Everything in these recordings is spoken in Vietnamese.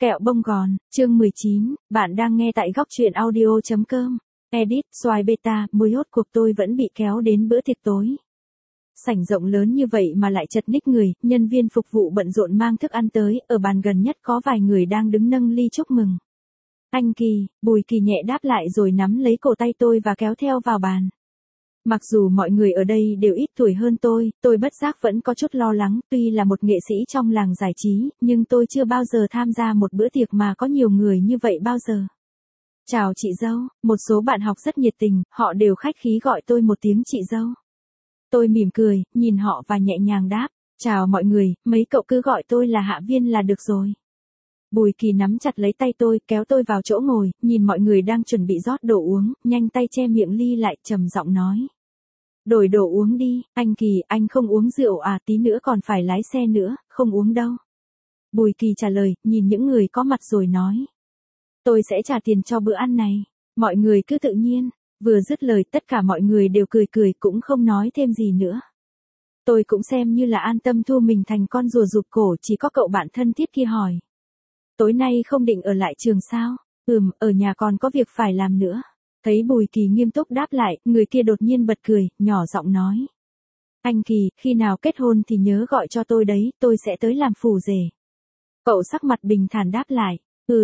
Kẹo bông gòn, chương 19, bạn đang nghe tại góc truyện audio.com. Edit, xoài beta, mùi hốt cuộc tôi vẫn bị kéo đến bữa tiệc tối. Sảnh rộng lớn như vậy mà lại chật ních người, nhân viên phục vụ bận rộn mang thức ăn tới, ở bàn gần nhất có vài người đang đứng nâng ly chúc mừng. Anh Kỳ, Bùi Kỳ nhẹ đáp lại rồi nắm lấy cổ tay tôi và kéo theo vào bàn. Mặc dù mọi người ở đây đều ít tuổi hơn tôi bất giác vẫn có chút lo lắng, tuy là một nghệ sĩ trong làng giải trí, nhưng tôi chưa bao giờ tham gia một bữa tiệc mà có nhiều người như vậy bao giờ. Chào chị dâu, một số bạn học rất nhiệt tình, họ đều khách khí gọi tôi một tiếng chị dâu. Tôi mỉm cười, nhìn họ và nhẹ nhàng đáp, chào mọi người, mấy cậu cứ gọi tôi là Hạ Viên là được rồi. Bùi Kỳ nắm chặt lấy tay tôi, kéo tôi vào chỗ ngồi, nhìn mọi người đang chuẩn bị rót đồ uống, nhanh tay che miệng ly lại, trầm giọng nói. Đổi đồ uống đi, anh Kỳ, anh không uống rượu à, tí nữa còn phải lái xe nữa, không uống đâu. Bùi Kỳ trả lời, nhìn những người có mặt rồi nói. Tôi sẽ trả tiền cho bữa ăn này, mọi người cứ tự nhiên. Vừa dứt lời tất cả mọi người đều cười cười cũng không nói thêm gì nữa. Tôi cũng xem như là an tâm thu mình thành con rùa rụt cổ, chỉ có cậu bạn thân thiết kia hỏi. Tối nay không định ở lại trường sao? Ở nhà còn có việc phải làm nữa. Thấy Bùi Kỳ nghiêm túc đáp lại, người kia đột nhiên bật cười, nhỏ giọng nói. Anh Kỳ, khi nào kết hôn thì nhớ gọi cho tôi đấy, tôi sẽ tới làm phù rể. Cậu sắc mặt bình thản đáp lại.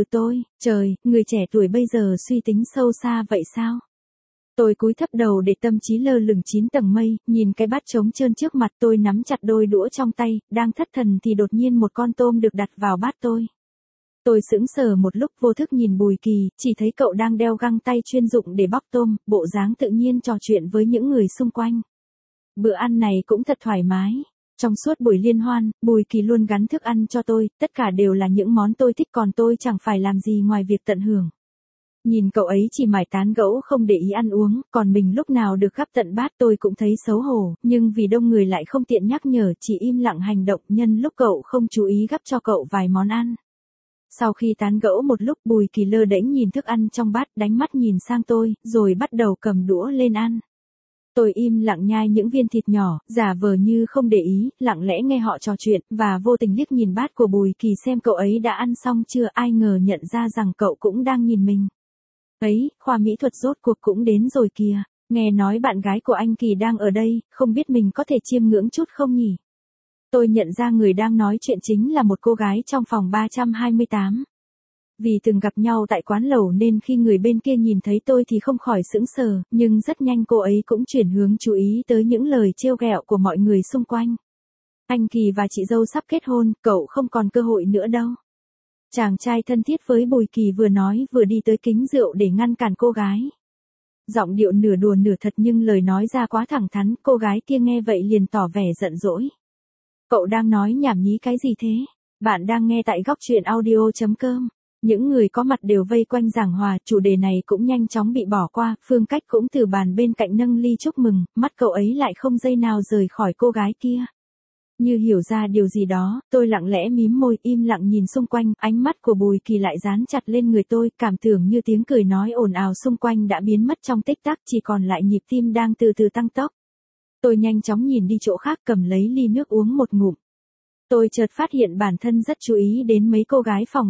Trời, người trẻ tuổi bây giờ suy tính sâu xa vậy sao? Tôi cúi thấp đầu để tâm trí lơ lửng 9 tầng mây, nhìn cái bát trống trơn trước mặt tôi nắm chặt đôi đũa trong tay, đang thất thần thì đột nhiên một con tôm được đặt vào bát tôi. Tôi sững sờ một lúc vô thức nhìn Bùi Kỳ, chỉ thấy cậu đang đeo găng tay chuyên dụng để bóc tôm, bộ dáng tự nhiên trò chuyện với những người xung quanh. Bữa ăn này cũng thật thoải mái. Trong suốt buổi liên hoan, Bùi Kỳ luôn gắn thức ăn cho tôi, tất cả đều là những món tôi thích còn tôi chẳng phải làm gì ngoài việc tận hưởng. Nhìn cậu ấy chỉ mải tán gẫu không để ý ăn uống, còn mình lúc nào được gắp tận bát tôi cũng thấy xấu hổ, nhưng vì đông người lại không tiện nhắc nhở, chỉ im lặng hành động nhân lúc cậu không chú ý gắp cho cậu vài món ăn. Sau khi tán gẫu một lúc Bùi Kỳ lơ đễnh nhìn thức ăn trong bát đánh mắt nhìn sang tôi, rồi bắt đầu cầm đũa lên ăn. Tôi im lặng nhai những viên thịt nhỏ, giả vờ như không để ý, lặng lẽ nghe họ trò chuyện, và vô tình liếc nhìn bát của Bùi Kỳ xem cậu ấy đã ăn xong chưa, ai ngờ nhận ra rằng cậu cũng đang nhìn mình. Ấy, khoa mỹ thuật rốt cuộc cũng đến rồi kìa, nghe nói bạn gái của anh Kỳ đang ở đây, không biết mình có thể chiêm ngưỡng chút không nhỉ? Tôi nhận ra người đang nói chuyện chính là một cô gái trong phòng 328. Vì từng gặp nhau tại quán lẩu nên khi người bên kia nhìn thấy tôi thì không khỏi sững sờ, nhưng rất nhanh cô ấy cũng chuyển hướng chú ý tới những lời trêu ghẹo của mọi người xung quanh. Anh Kỳ và chị dâu sắp kết hôn, cậu không còn cơ hội nữa đâu. Chàng trai thân thiết với Bùi Kỳ vừa nói vừa đi tới kính rượu để ngăn cản cô gái. Giọng điệu nửa đùa nửa thật nhưng lời nói ra quá thẳng thắn, cô gái kia nghe vậy liền tỏ vẻ giận dỗi. Cậu đang nói nhảm nhí cái gì thế? Bạn đang nghe tại góc truyện audio.com. Những người có mặt đều vây quanh giảng hòa, chủ đề này cũng nhanh chóng bị bỏ qua, Phương Cách cũng từ bàn bên cạnh nâng ly chúc mừng, mắt cậu ấy lại không giây nào rời khỏi cô gái kia. Như hiểu ra điều gì đó, tôi lặng lẽ mím môi im lặng nhìn xung quanh, ánh mắt của Bùi Kỳ lại dán chặt lên người tôi, cảm tưởng như tiếng cười nói ồn ào xung quanh đã biến mất trong tích tắc, chỉ còn lại nhịp tim đang từ từ tăng tốc. Tôi nhanh chóng nhìn đi chỗ khác cầm lấy ly nước uống một ngụm. Tôi chợt phát hiện bản thân rất chú ý đến mấy cô gái phòng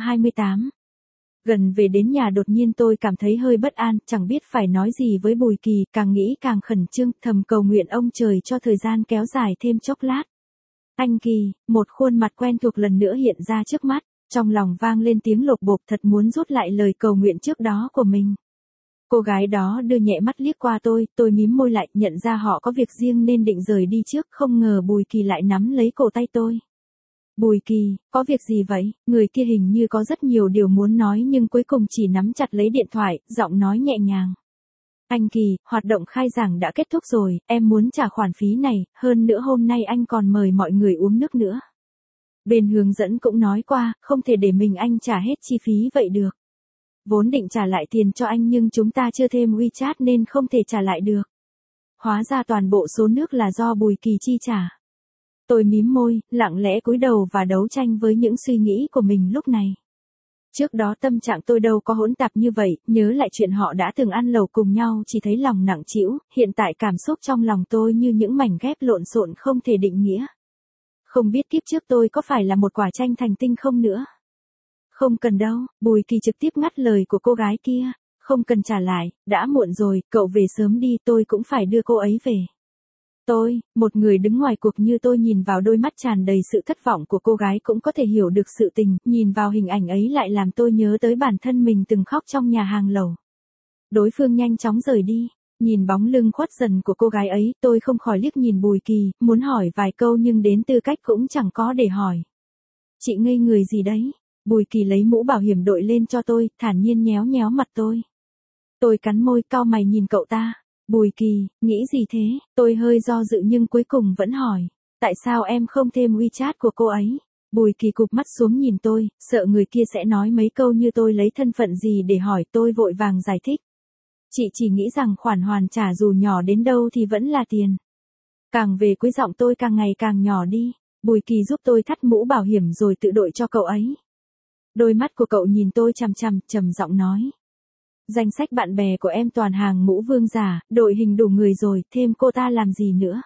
328. Gần về đến nhà đột nhiên tôi cảm thấy hơi bất an, chẳng biết phải nói gì với Bùi Kỳ, càng nghĩ càng khẩn trương, thầm cầu nguyện ông trời cho thời gian kéo dài thêm chốc lát. Anh Kỳ, một khuôn mặt quen thuộc lần nữa hiện ra trước mắt, trong lòng vang lên tiếng lột bột, thật muốn rút lại lời cầu nguyện trước đó của mình. Cô gái đó đưa nhẹ mắt liếc qua tôi mím môi lại, nhận ra họ có việc riêng nên định rời đi trước, không ngờ Bùi Kỳ lại nắm lấy cổ tay tôi. Bùi Kỳ, có việc gì vậy? Người kia hình như có rất nhiều điều muốn nói nhưng cuối cùng chỉ nắm chặt lấy điện thoại, giọng nói nhẹ nhàng. Anh Kỳ, hoạt động khai giảng đã kết thúc rồi, em muốn trả khoản phí này, hơn nữa hôm nay anh còn mời mọi người uống nước nữa. Bên hướng dẫn cũng nói qua, không thể để mình anh trả hết chi phí vậy được. Vốn định trả lại tiền cho anh nhưng chúng ta chưa thêm WeChat nên không thể trả lại được. Hóa ra toàn bộ số nước là do Bùi Kỳ chi trả. Tôi mím môi, lặng lẽ cúi đầu và đấu tranh với những suy nghĩ của mình lúc này. Trước đó tâm trạng tôi đâu có hỗn tạp như vậy, nhớ lại chuyện họ đã từng ăn lẩu cùng nhau chỉ thấy lòng nặng trĩu, hiện tại cảm xúc trong lòng tôi như những mảnh ghép lộn xộn không thể định nghĩa. Không biết kiếp trước tôi có phải là một quả chanh thành tinh không nữa. Không cần đâu, Bùi Kỳ trực tiếp ngắt lời của cô gái kia. Không cần trả lại, đã muộn rồi, cậu về sớm đi, tôi cũng phải đưa cô ấy về. Tôi, một người đứng ngoài cuộc như tôi nhìn vào đôi mắt tràn đầy sự thất vọng của cô gái cũng có thể hiểu được sự tình, nhìn vào hình ảnh ấy lại làm tôi nhớ tới bản thân mình từng khóc trong nhà hàng lẩu. Đối phương nhanh chóng rời đi, nhìn bóng lưng khuất dần của cô gái ấy, tôi không khỏi liếc nhìn Bùi Kỳ, muốn hỏi vài câu nhưng đến tư cách cũng chẳng có để hỏi. Chị ngây người gì đấy? Bùi Kỳ lấy mũ bảo hiểm đội lên cho tôi, thản nhiên nhéo nhéo mặt tôi. Tôi cắn môi cau mày nhìn cậu ta. Bùi Kỳ, nghĩ gì thế? Tôi hơi do dự nhưng cuối cùng vẫn hỏi. Tại sao em không thêm WeChat của cô ấy? Bùi Kỳ cụp mắt xuống nhìn tôi, sợ người kia sẽ nói mấy câu như tôi lấy thân phận gì để hỏi, tôi vội vàng giải thích. Chị chỉ nghĩ rằng khoản hoàn trả dù nhỏ đến đâu thì vẫn là tiền. Càng về cuối giọng tôi càng ngày càng nhỏ đi. Bùi Kỳ giúp tôi thắt mũ bảo hiểm rồi tự đội cho cậu ấy. Đôi mắt của cậu nhìn tôi chằm chằm, trầm giọng nói. Danh sách bạn bè của em toàn hàng mũ vương giả, đội hình đủ người rồi, thêm cô ta làm gì nữa.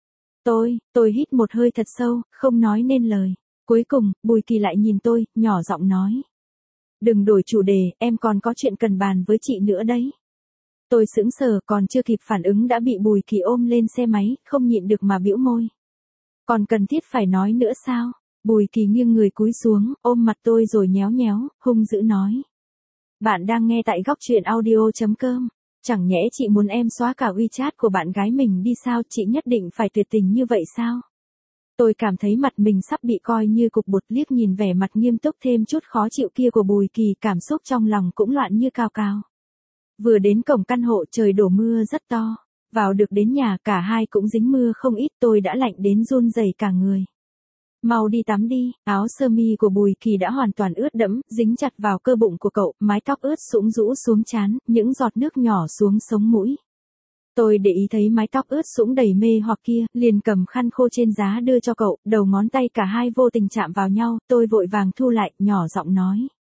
Tôi hít một hơi thật sâu, không nói nên lời. Cuối cùng, Bùi Kỳ lại nhìn tôi, nhỏ giọng nói. Đừng đổi chủ đề, em còn có chuyện cần bàn với chị nữa đấy. Tôi sững sờ, còn chưa kịp phản ứng đã bị Bùi Kỳ ôm lên xe máy, không nhịn được mà bĩu môi. Còn cần thiết phải nói nữa sao? Bùi Kỳ nghiêng người cúi xuống, ôm mặt tôi rồi nhéo nhéo, hung dữ nói. Bạn đang nghe tại góc truyện audio.com. Chẳng nhẽ chị muốn em xóa cả WeChat của bạn gái mình đi sao, chị nhất định phải tuyệt tình như vậy sao? Tôi cảm thấy mặt mình sắp bị coi như cục bột, liếc nhìn vẻ mặt nghiêm túc thêm chút khó chịu kia của Bùi Kỳ, cảm xúc trong lòng cũng loạn như cào cào. Vừa đến cổng căn hộ trời đổ mưa rất to. Vào được đến nhà cả hai cũng dính mưa không ít, tôi đã lạnh đến run rẩy cả người. Mau đi tắm đi, áo sơ mi của Bùi Kỳ đã hoàn toàn ướt đẫm, dính chặt vào cơ bụng của cậu, mái tóc ướt sũng rũ xuống trán, những giọt nước nhỏ xuống sống mũi. Tôi để ý thấy mái tóc ướt sũng đầy mê hoặc kia, liền cầm khăn khô trên giá đưa cho cậu, đầu ngón tay cả hai vô tình chạm vào nhau, tôi vội vàng thu lại, nhỏ giọng nói.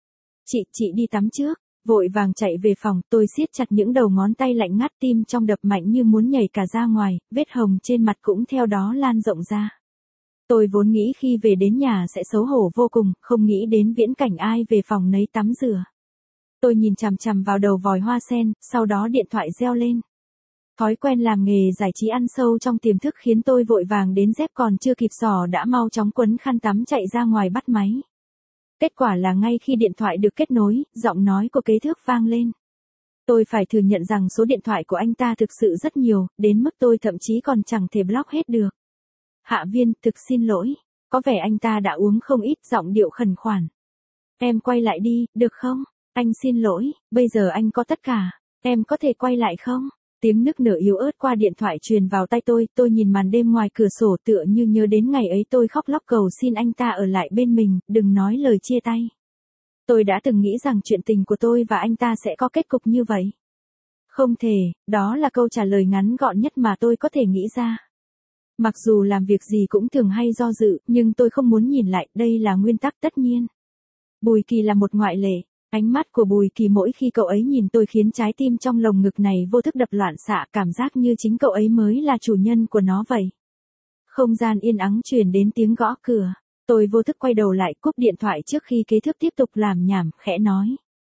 Chị đi tắm trước. Vội vàng chạy về phòng, tôi siết chặt những đầu ngón tay lạnh ngắt, tim trong đập mạnh như muốn nhảy cả ra ngoài, vết hồng trên mặt cũng theo đó lan rộng ra. Tôi vốn nghĩ khi về đến nhà sẽ xấu hổ vô cùng, không nghĩ đến viễn cảnh ai về phòng nấy tắm rửa. Tôi nhìn chằm chằm vào đầu vòi hoa sen, sau đó điện thoại reo lên. Thói quen làm nghề giải trí ăn sâu trong tiềm thức khiến tôi vội vàng đến dép còn chưa kịp xỏ đã mau chóng quấn khăn tắm chạy ra ngoài bắt máy. Kết quả là ngay khi điện thoại được kết nối, giọng nói của kế thước vang lên. Tôi phải thừa nhận rằng số điện thoại của anh ta thực sự rất nhiều, đến mức tôi thậm chí còn chẳng thể block hết được. Hạ Viên, thực xin lỗi. Có vẻ anh ta đã uống không ít, giọng điệu khẩn khoản. Em quay lại đi, được không? Anh xin lỗi, bây giờ anh có tất cả. Em có thể quay lại không? Tiếng nức nở yếu ớt qua điện thoại truyền vào tai tôi nhìn màn đêm ngoài cửa sổ tựa như nhớ đến ngày ấy tôi khóc lóc cầu xin anh ta ở lại bên mình, đừng nói lời chia tay. Tôi đã từng nghĩ rằng chuyện tình của tôi và anh ta sẽ có kết cục như vậy. Không thể, đó là câu trả lời ngắn gọn nhất mà tôi có thể nghĩ ra. Mặc dù làm việc gì cũng thường hay do dự, nhưng tôi không muốn nhìn lại, đây là nguyên tắc tất nhiên. Bùi Kỳ là một ngoại lệ. Ánh mắt của Bùi Kỳ mỗi khi cậu ấy nhìn tôi khiến trái tim trong lồng ngực này vô thức đập loạn xạ, cảm giác như chính cậu ấy mới là chủ nhân của nó vậy. Không gian yên ắng truyền đến tiếng gõ cửa. Tôi vô thức quay đầu lại, cúp điện thoại trước khi kế thước tiếp tục làm nhảm, khẽ nói.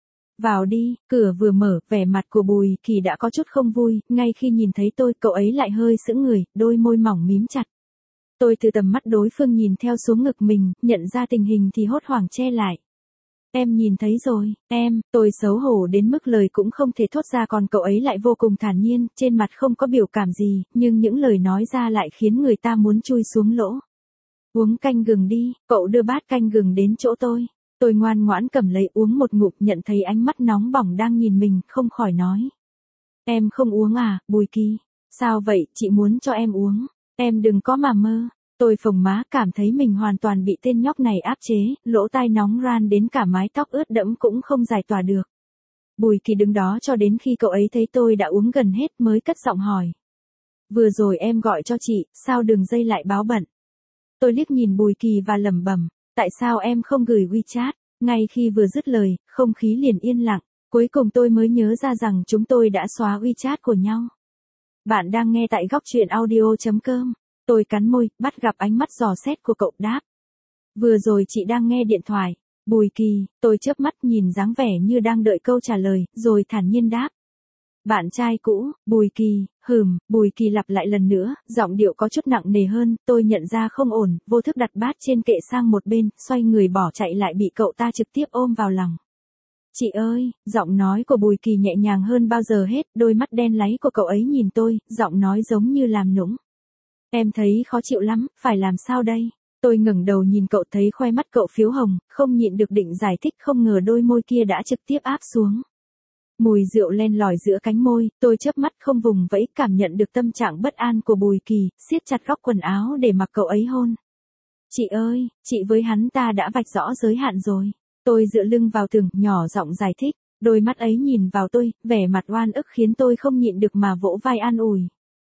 Vào đi, cửa vừa mở, vẻ mặt của Bùi Kỳ đã có chút không vui, ngay khi nhìn thấy tôi, cậu ấy lại hơi sững người, đôi môi mỏng mím chặt. Tôi từ tầm mắt đối phương nhìn theo xuống ngực mình, nhận ra tình hình thì hốt hoảng che lại. Em nhìn thấy rồi, tôi xấu hổ đến mức lời cũng không thể thốt ra, còn cậu ấy lại vô cùng thản nhiên, trên mặt không có biểu cảm gì, nhưng những lời nói ra lại khiến người ta muốn chui xuống lỗ. Uống canh gừng đi, cậu đưa bát canh gừng đến chỗ tôi. Tôi ngoan ngoãn cầm lấy uống một ngụm, nhận thấy ánh mắt nóng bỏng đang nhìn mình, không khỏi nói. Em không uống à, Bùi Kỳ? Sao vậy, chị muốn cho em uống. Em đừng có mà mơ. Tôi phồng má, cảm thấy mình hoàn toàn bị tên nhóc này áp chế, lỗ tai nóng ran đến cả mái tóc ướt đẫm cũng không giải tỏa được. Bùi Kỳ đứng đó cho đến khi cậu ấy thấy tôi đã uống gần hết mới cất giọng hỏi. Vừa rồi em gọi cho chị, sao đường dây lại báo bận? Tôi liếc nhìn Bùi Kỳ và lẩm bẩm, tại sao em không gửi WeChat? Ngay khi vừa dứt lời, không khí liền yên lặng, cuối cùng tôi mới nhớ ra rằng chúng tôi đã xóa WeChat của nhau. Bạn đang nghe tại góc truyện audio.com. Tôi cắn môi, bắt gặp ánh mắt dò xét của cậu, đáp. Vừa rồi chị đang nghe điện thoại. Bùi Kỳ, tôi chớp mắt nhìn dáng vẻ như đang đợi câu trả lời, rồi thản nhiên đáp. Bạn trai cũ, Bùi Kỳ, Bùi Kỳ lặp lại lần nữa, giọng điệu có chút nặng nề hơn, tôi nhận ra không ổn, vô thức đặt bát trên kệ sang một bên, xoay người bỏ chạy lại bị cậu ta trực tiếp ôm vào lòng. Chị ơi, giọng nói của Bùi Kỳ nhẹ nhàng hơn bao giờ hết, đôi mắt đen láy của cậu ấy nhìn tôi, giọng nói giống như làm nũng. Em thấy khó chịu lắm, phải làm sao đây? Tôi ngẩng đầu nhìn cậu thấy khoe mắt cậu phiếu hồng, không nhịn được định giải thích không ngờ đôi môi kia đã trực tiếp áp xuống. Mùi rượu len lỏi giữa cánh môi, tôi chớp mắt không vùng vẫy cảm nhận được tâm trạng bất an của Bùi Kỳ, siết chặt góc quần áo để mặc cậu ấy hôn. Chị ơi, chị với hắn ta đã vạch rõ giới hạn rồi. Tôi dựa lưng vào tường, nhỏ giọng giải thích, đôi mắt ấy nhìn vào tôi, vẻ mặt oan ức khiến tôi không nhịn được mà vỗ vai an ủi.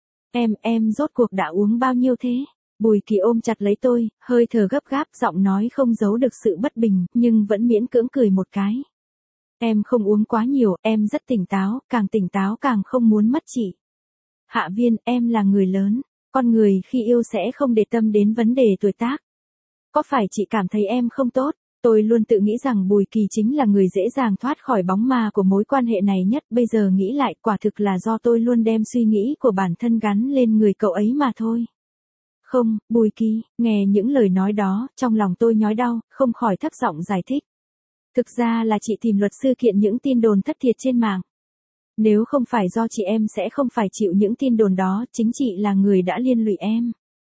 Em rốt cuộc đã uống bao nhiêu thế? Bùi Kỳ ôm chặt lấy tôi, hơi thở gấp gáp, giọng nói không giấu được sự bất bình, nhưng vẫn miễn cưỡng cười một cái. Em không uống quá nhiều, em rất tỉnh táo càng không muốn mất chị. Hạ Viên, em là người lớn, con người khi yêu sẽ không để tâm đến vấn đề tuổi tác. Có phải chị cảm thấy em không tốt? Tôi luôn tự nghĩ rằng Bùi Kỳ chính là người dễ dàng thoát khỏi bóng ma của mối quan hệ này nhất, bây giờ nghĩ lại quả thực là do tôi luôn đem suy nghĩ của bản thân gắn lên người cậu ấy mà thôi. Không, Bùi Kỳ, nghe những lời nói đó, trong lòng tôi nhói đau, không khỏi thấp giọng giải thích. Thực ra là chị tìm luật sư kiện những tin đồn thất thiệt trên mạng. Nếu không phải do chị em sẽ không phải chịu những tin đồn đó, chính chị là người đã liên lụy em.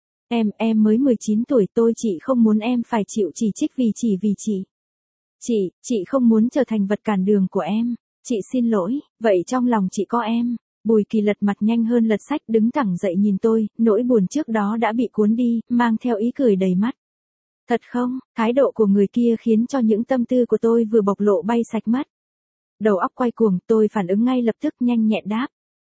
Em mới 19 tuổi chị không muốn em phải chịu chỉ trích chỉ vì chị. Chị không muốn trở thành vật cản đường của em. Chị xin lỗi, vậy trong lòng chị có em. Bùi Kỳ lật mặt nhanh hơn lật sách đứng thẳng dậy nhìn tôi, nỗi buồn trước đó đã bị cuốn đi, mang theo ý cười đầy mắt. Thật không, thái độ của người kia khiến cho những tâm tư của tôi vừa bộc lộ bay sạch mất. Đầu óc quay cuồng, tôi phản ứng ngay lập tức nhanh nhẹn đáp.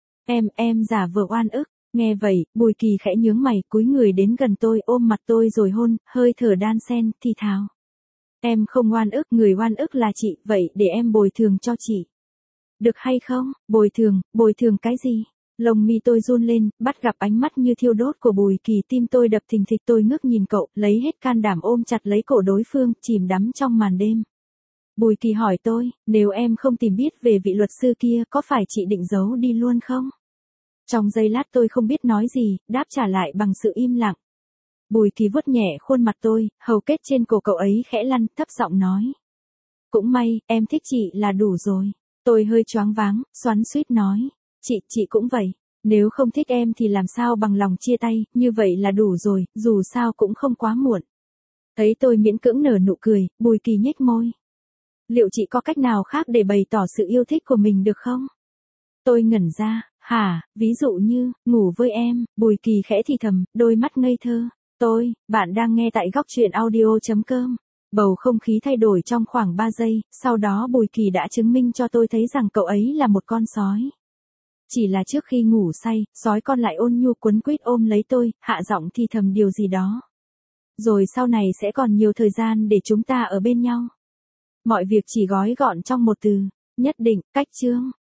Em giả vờ oan ức. Nghe vậy, Bùi Kỳ khẽ nhướng mày, cúi người đến gần tôi ôm mặt tôi rồi hôn, hơi thở đan sen, thì thào. Em không oan ức, người oan ức là chị, vậy để em bồi thường cho chị. Được hay không? Bồi thường cái gì? Lông mi tôi run lên, bắt gặp ánh mắt như thiêu đốt của Bùi Kỳ, tim tôi đập thình thịch, tôi ngước nhìn cậu, lấy hết can đảm ôm chặt lấy cổ đối phương, chìm đắm trong màn đêm. Bùi Kỳ hỏi tôi, nếu em không tìm biết về vị luật sư kia, có phải chị định giấu đi luôn không? Trong giây lát tôi không biết nói gì, đáp trả lại bằng sự im lặng. Bùi Kỳ vuốt nhẹ khuôn mặt tôi, hầu kết trên cổ cậu ấy khẽ lăn, thấp giọng nói. Cũng may, em thích chị là đủ rồi. Tôi hơi choáng váng, xoắn xuýt nói. Chị cũng vậy. Nếu không thích em thì làm sao bằng lòng chia tay, như vậy là đủ rồi, dù sao cũng không quá muộn. Thấy tôi miễn cưỡng nở nụ cười, Bùi Kỳ nhếch môi. Liệu chị có cách nào khác để bày tỏ sự yêu thích của mình được không? Tôi ngẩn ra. Hả, ví dụ như, ngủ với em, Bùi Kỳ khẽ thì thầm, đôi mắt ngây thơ. Bạn đang nghe tại góc truyện audio.com. Bầu không khí thay đổi trong khoảng 3 giây, sau đó Bùi Kỳ đã chứng minh cho tôi thấy rằng cậu ấy là một con sói. Chỉ là trước khi ngủ say, sói con lại ôn nhu quấn quýt ôm lấy tôi, hạ giọng thì thầm điều gì đó. Rồi sau này sẽ còn nhiều thời gian để chúng ta ở bên nhau. Mọi việc chỉ gói gọn trong một từ, nhất định, cách chương.